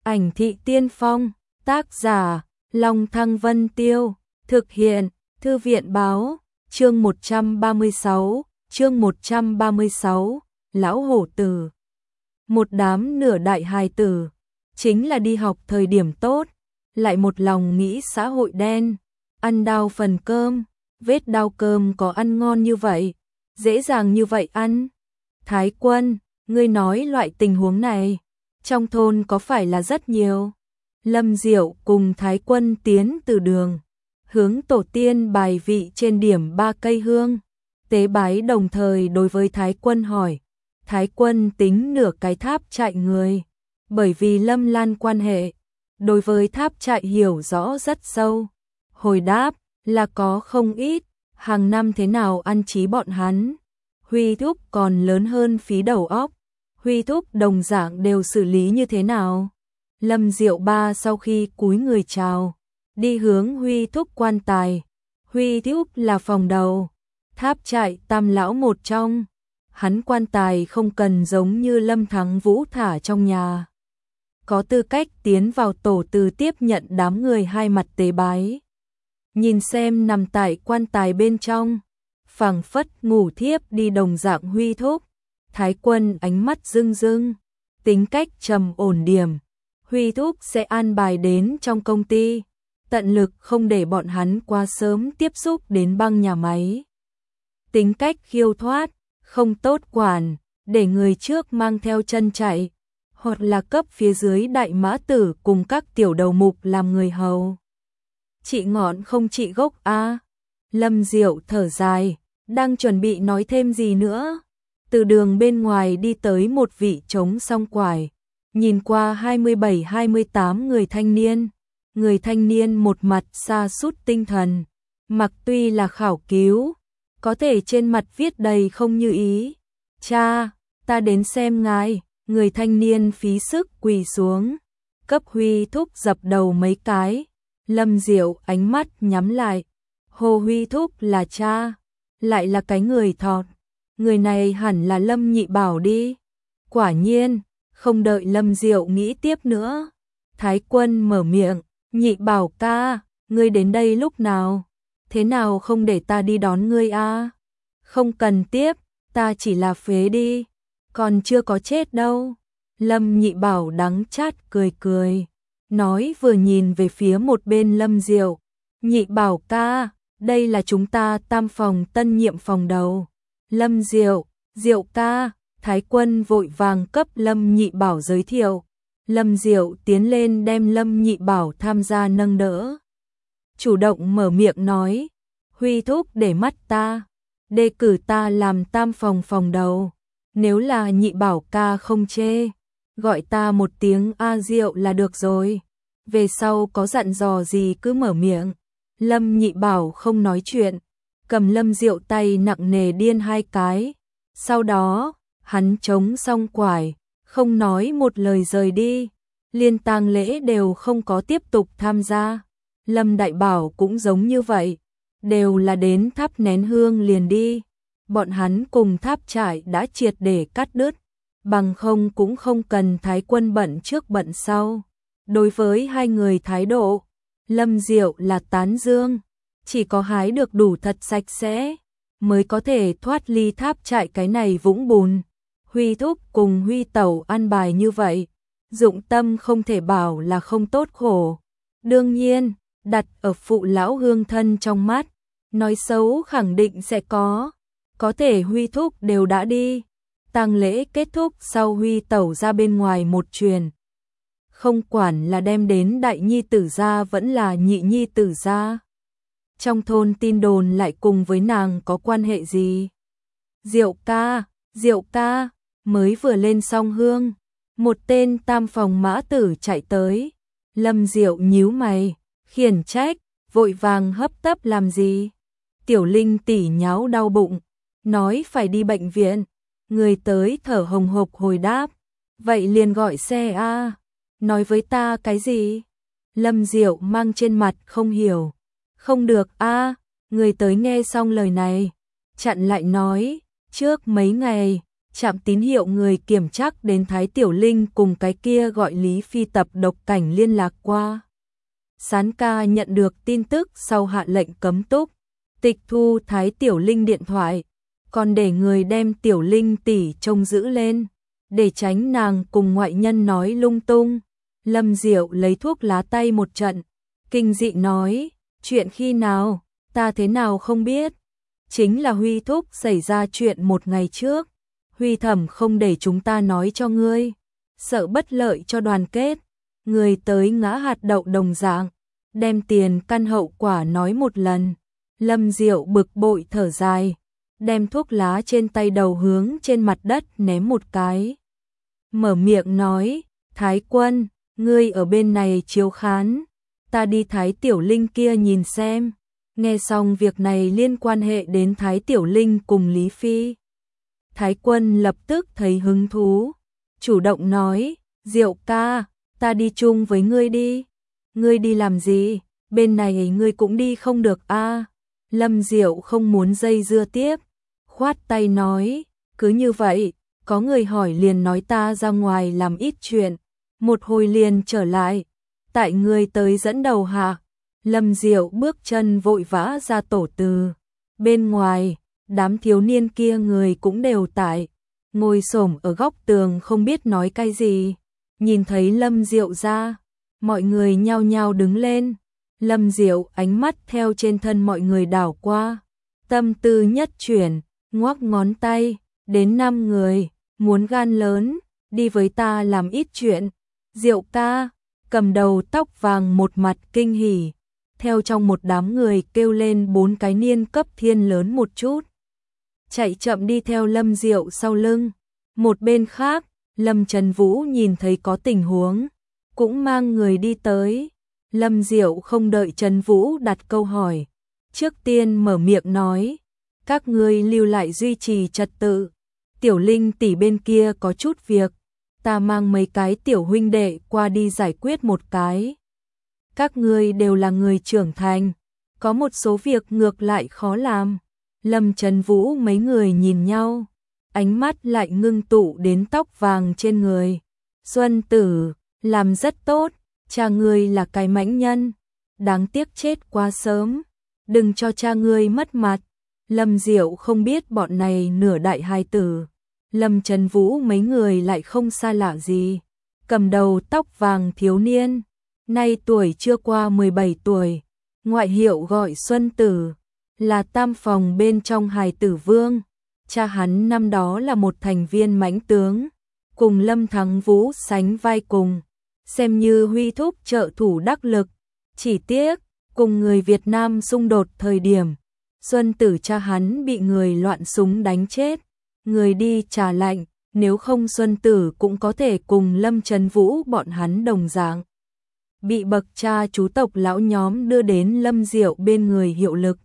Ảnh thị tiên phong, tác giả, Long Thăng Vân Tiêu, thực hiện, Thư viện báo, chương 136, Lão Hổ Tử. Một đám nửa đại hài tử, chính là đi học thời điểm tốt, lại một lòng nghĩ xã hội đen, ăn đau phần cơm, vết đau cơm có ăn ngon như vậy, dễ dàng như vậy ăn. Thái Quân, ngươi nói loại tình huống này, trong thôn có phải là rất nhiều? Lâm Diệu cùng Thái Quân tiến từ đường, hướng tổ tiên bài vị trên điểm 3 cây hương, tế bái đồng thời đối với Thái Quân hỏi. Thái Quân tính nửa cái tháp chạy người, bởi vì Lâm Lan quan hệ, đối với tháp chạy hiểu rõ rất sâu. Hồi đáp là có không ít, hàng năm thế nào ăn trí bọn hắn. Huy thúc còn lớn hơn phí đầu óc, Huy thúc đồng dạng đều xử lý như thế nào? Lâm Diệu Ba sau khi cúi người chào, đi hướng Huy thúc quan tài. Huy thúc là phòng đầu, tháp chạy tam lão một trong. Hắn quan tài không cần giống như Lâm Thắng Vũ thả trong nhà, có tư cách tiến vào tổ từ tiếp nhận đám người hai mặt tế bái. Nhìn xem nằm tại quan tài bên trong, phảng phất ngủ thiếp đi đồng dạng Huy thúc. Thái Quân ánh mắt rưng rưng, tính cách trầm ổn điểm. Huy thúc sẽ an bài đến trong công ty, tận lực không để bọn hắn quá sớm tiếp xúc đến băng nhà máy. Tính cách khiêu thoát, không tốt quản, để người trước mang theo chân chạy, hoặc là cấp phía dưới đại mã tử cùng các tiểu đầu mục làm người hầu. Trị ngọn không trị gốc a. Lâm Diệu thở dài, đang chuẩn bị nói thêm gì nữa. Từ đường bên ngoài đi tới một vị trống song quải, nhìn qua 27-28 người thanh niên. Người thanh niên một mặt sa sút tinh thần, mặc tuy là khảo cứu, có thể trên mặt viết đầy không như ý. Cha, ta đến xem ngài. Người thanh niên phí sức quỳ xuống, cấp Huy thúc dập đầu mấy cái. Lâm Diệu ánh mắt nhắm lại. Hồ Huy thúc là cha, lại là cái người thọt. Người này hẳn là Lâm Nhị Bảo đi. Quả nhiên, không đợi Lâm Diệu nghĩ tiếp nữa, Thái Quân mở miệng. Nhị Bảo ca, ngươi đến đây lúc nào? Thế nào không để ta đi đón ngươi a? Không cần tiếp, ta chỉ là phế đi, còn chưa có chết đâu. Lâm Nhị Bảo đắng chát cười cười, nói vừa nhìn về phía một bên Lâm Diệu. Nhị Bảo ca, đây là chúng ta tam phòng tân nhiệm phòng đầu. Lâm Diệu, Diệu ca. Thái Quân vội vàng cấp Lâm Nhị Bảo giới thiệu. Lâm Diệu tiến lên đem Lâm Nhị Bảo tham gia nâng đỡ, chủ động mở miệng nói. Huy thúc để mắt ta, đề cử ta làm tam phòng phòng đầu. Nếu là Nhị Bảo ca không chê, gọi ta một tiếng A Diệu là được rồi. Về sau có dặn dò gì cứ mở miệng. Lâm Nhị Bảo không nói chuyện, cầm Lâm Diệu tay nặng nề điên hai cái. Sau đó, hắn chống xong quải, không nói một lời rời đi. Liên tang lễ đều không có tiếp tục tham gia. Lâm Đại Bảo cũng giống như vậy, đều là đến thắp nén hương liền đi. Bọn hắn cùng tháp trại đã triệt để cắt đứt, bằng không cũng không cần Thái Quân bận trước bận sau. Đối với hai người thái độ, Lâm Diệu là tán dương, chỉ có hái được đủ thật sạch sẽ, mới có thể thoát ly tháp trại cái này vũng bùn. Huy thúc cùng Huy tẩu ăn bài như vậy, dụng tâm không thể bảo là không tốt khổ. Đương nhiên, đặt ở phụ lão hương thân trong mắt, nói xấu khẳng định sẽ có thể Huy thúc đều đã đi. Tang lễ kết thúc sau, Huy tẩu ra bên ngoài một truyền, không quản là đem đến đại nhi tử gia vẫn là nhị nhi tử gia. Trong thôn tin đồn lại cùng với nàng có quan hệ gì? Diệu ca, mới vừa lên xong hương, một tên tam phòng mã tử chạy tới. Lâm Diệu nhíu mày, khiển trách, vội vàng hấp tấp làm gì? Tiểu Linh tỷ nháo đau bụng, nói phải đi bệnh viện. Người tới thở hồng hộc hồi đáp, vậy liền gọi xe a. Nói với ta cái gì? Lâm Diệu mang trên mặt không hiểu. Không được a. Người tới nghe xong lời này, chặn lại nói, trước mấy ngày, Trạm tín hiệu người kiểm trắc đến Thái Tiểu Linh cùng cái kia gọi Lý Phi tập độc cảnh liên lạc qua. Sán ca nhận được tin tức sau hạ lệnh cấm túc, tịch thu Thái Tiểu Linh điện thoại, còn để người đem Tiểu Linh tỷ trông giữ lên, để tránh nàng cùng ngoại nhân nói lung tung. Lâm Diệu lấy thuốc lá tay một trận, kinh dị nói, chuyện khi nào, ta thế nào không biết, chính là Huy thúc xảy ra chuyện một ngày trước, Huy thẩm không để chúng ta nói cho ngươi, sợ bất lợi cho đoàn kết, người tới ngã hạt đậu đồng dạng, đem tiền căn hậu quả nói một lần. Lâm Diệu bực bội thở dài, đem thuốc lá trên tay đầu hướng trên mặt đất ném một cái. Mở miệng nói, Thái Quân, ngươi ở bên này chiếu khán, ta đi Thái Tiểu Linh kia nhìn xem. Nghe xong việc này liên quan hệ đến Thái Tiểu Linh cùng Lý Phi. Thái Quân lập tức thấy hứng thú, chủ động nói, Diệu ca, ta đi chung với ngươi đi. Ngươi đi làm gì, bên này ngươi cũng đi không được a. Lâm Diệu không muốn dây dưa tiếp, khoát tay nói, cứ như vậy, có người hỏi liền nói ta ra ngoài làm ít chuyện, một hồi liền trở lại, tại ngươi tới dẫn đầu hạ. Lâm Diệu bước chân vội vã ra tổ từ, bên ngoài, đám thiếu niên kia người cũng đều tại, ngồi xổm ở góc tường không biết nói cái gì, nhìn thấy Lâm Diệu ra, mọi người nhao nhao đứng lên. Lâm Diệu ánh mắt theo trên thân mọi người đảo qua, tâm tư nhất chuyển, ngoắc ngón tay, đến 5 người, muốn gan lớn, đi với ta làm ít chuyện. Diệu ca, cầm đầu tóc vàng một mặt kinh hỉ, theo trong một đám người kêu lên 4 cái niên cấp thiên lớn một chút, chạy chậm đi theo Lâm Diệu sau lưng. Một bên khác, Lâm Trần Vũ nhìn thấy có tình huống, cũng mang người đi tới. Lâm Diệu không đợi Trần Vũ đặt câu hỏi, trước tiên mở miệng nói, các ngươi lưu lại duy trì trật tự, Tiểu Linh tỷ bên kia có chút việc, ta mang mấy cái tiểu huynh đệ qua đi giải quyết một cái. Các ngươi đều là người trưởng thành, có một số việc ngược lại khó làm. Lâm Trần Vũ mấy người nhìn nhau, ánh mắt lại ngưng tụ đến tóc vàng trên người. Xuân Tử, làm rất tốt, cha ngươi là cái mãnh nhân, đáng tiếc chết quá sớm, đừng cho cha ngươi mất mặt. Lâm Diệu không biết bọn này nửa đại hài tử, Lâm Trần Vũ mấy người lại không xa lạ gì. Cầm đầu tóc vàng thiếu niên, nay tuổi chưa qua 17 tuổi, ngoại hiệu gọi Xuân Tử, là tam phòng bên trong hài tử vương. Cha hắn năm đó là một thành viên mãnh tướng, cùng Lâm Thắng Vũ sánh vai cùng, xem như Huy thúc trợ thủ đắc lực. Chỉ tiếc, cùng người Việt Nam xung đột thời điểm, Xuân Tử cha hắn bị người loạn súng đánh chết, người đi trả lạnh, nếu không Xuân Tử cũng có thể cùng Lâm Trần Vũ bọn hắn đồng dạng, bị bậc cha chú tộc lão nhóm đưa đến Lâm Diệu bên người hiệu lực.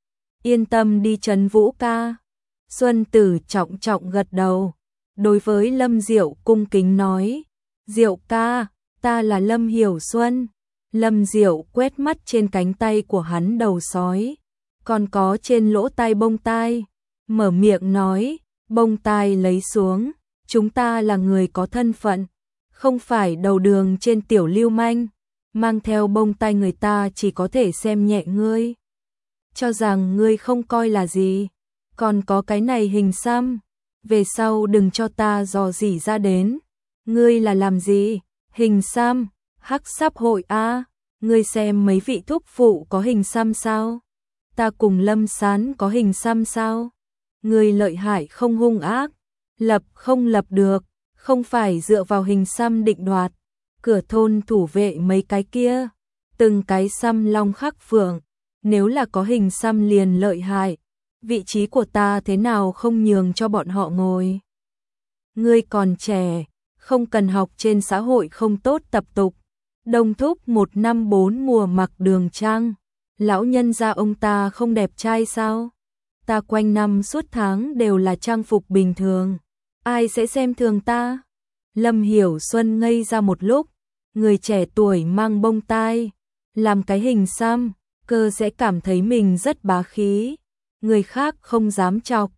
Yên tâm đi Trần Vũ ca. Xuân Tử trọng trọng gật đầu, đối với Lâm Diệu cung kính nói, Diệu ca, ta là Lâm Hiểu Xuân. Lâm Diệu quét mắt trên cánh tay của hắn đầu sói, còn có trên lỗ tai bông tai, mở miệng nói, bông tai lấy xuống, chúng ta là người có thân phận, không phải đầu đường trên tiểu lưu manh, mang theo bông tai người ta chỉ có thể xem nhẹ ngươi, cho rằng ngươi không coi là gì. Còn có cái này hình xăm, về sau đừng cho ta dò dỉ ra đến. Ngươi là làm gì? Hình xăm, hắc sắp hội a, ngươi xem mấy vị thúc phụ có hình xăm sao? Ta cùng Lâm Sán có hình xăm sao? Ngươi lợi hại không hung ác, lập không lập được, không phải dựa vào hình xăm định đoạt. Cửa thôn thủ vệ mấy cái kia, từng cái xăm long khắc phượng, nếu là có hình xăm liền lợi hại. Vị trí của ta thế nào không nhường cho bọn họ ngồi. Ngươi còn trẻ, không cần học trên xã hội không tốt tập tục. Đông thúc 1 năm 4 mùa mặc đường trang, lão nhân gia ông ta không đẹp trai sao? Ta quanh năm suốt tháng đều là trang phục bình thường, ai sẽ xem thường ta? Lâm Hiểu Xuân ngây ra một lúc, người trẻ tuổi mang bông tai, làm cái hình xăm, cơ sẽ cảm thấy mình rất bá khí. Người khác không dám chọc,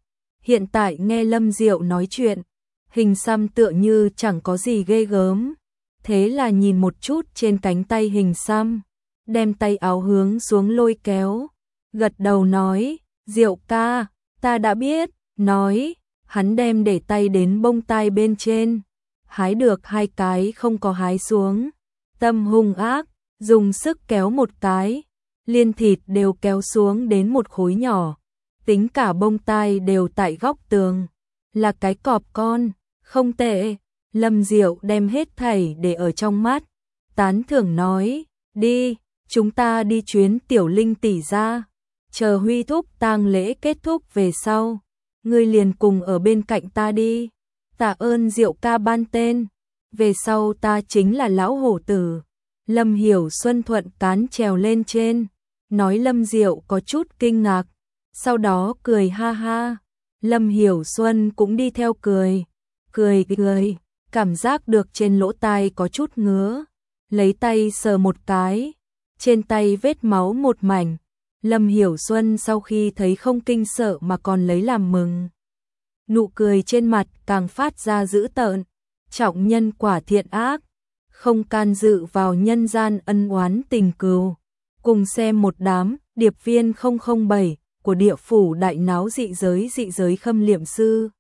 Hiện tại nghe Lâm Diệu nói chuyện, hình xăm tựa như chẳng có gì ghê gớm. Thế là nhìn một chút trên cánh tay hình xăm, đem tay áo hướng xuống lôi kéo, gật đầu nói, Diệu ca, ta đã biết, nói, hắn đem để tay đến bông tai bên trên, hái được 2 cái không có hái xuống, tâm hung ác, dùng sức kéo một cái, liên thịt đều kéo xuống đến một khối nhỏ, tính cả bông tai đều tại góc tường, là cái cọp con, không tệ. Lâm Diệu đem hết thảy để ở trong mắt, tán thưởng nói, đi, chúng ta đi chuyến Tiểu Linh tỷ ra, chờ Huy thúc tang lễ kết thúc về sau, ngươi liền cùng ở bên cạnh ta đi, tạ ơn Diệu ca ban tên, về sau ta chính là lão hổ tử. Lâm Hiểu Xuân thuận cán trèo lên trên, nói Lâm Diệu có chút kinh ngạc, sau đó cười ha ha, Lâm Hiểu Xuân cũng đi theo cười, cười. Cảm giác được trên lỗ tai có chút ngứa, lấy tay sờ một cái, trên tay vết máu một mảnh. Lâm Hiểu Xuân sau khi thấy không kinh sợ mà còn lấy làm mừng. Nụ cười trên mặt càng phát ra dữ tợn, trọng nhân quả thiện ác, không can dự vào nhân gian ân oán tình cừu. Cùng xem một đám điệp viên 007 của địa phủ đại náo dị giới khâm liệm sư.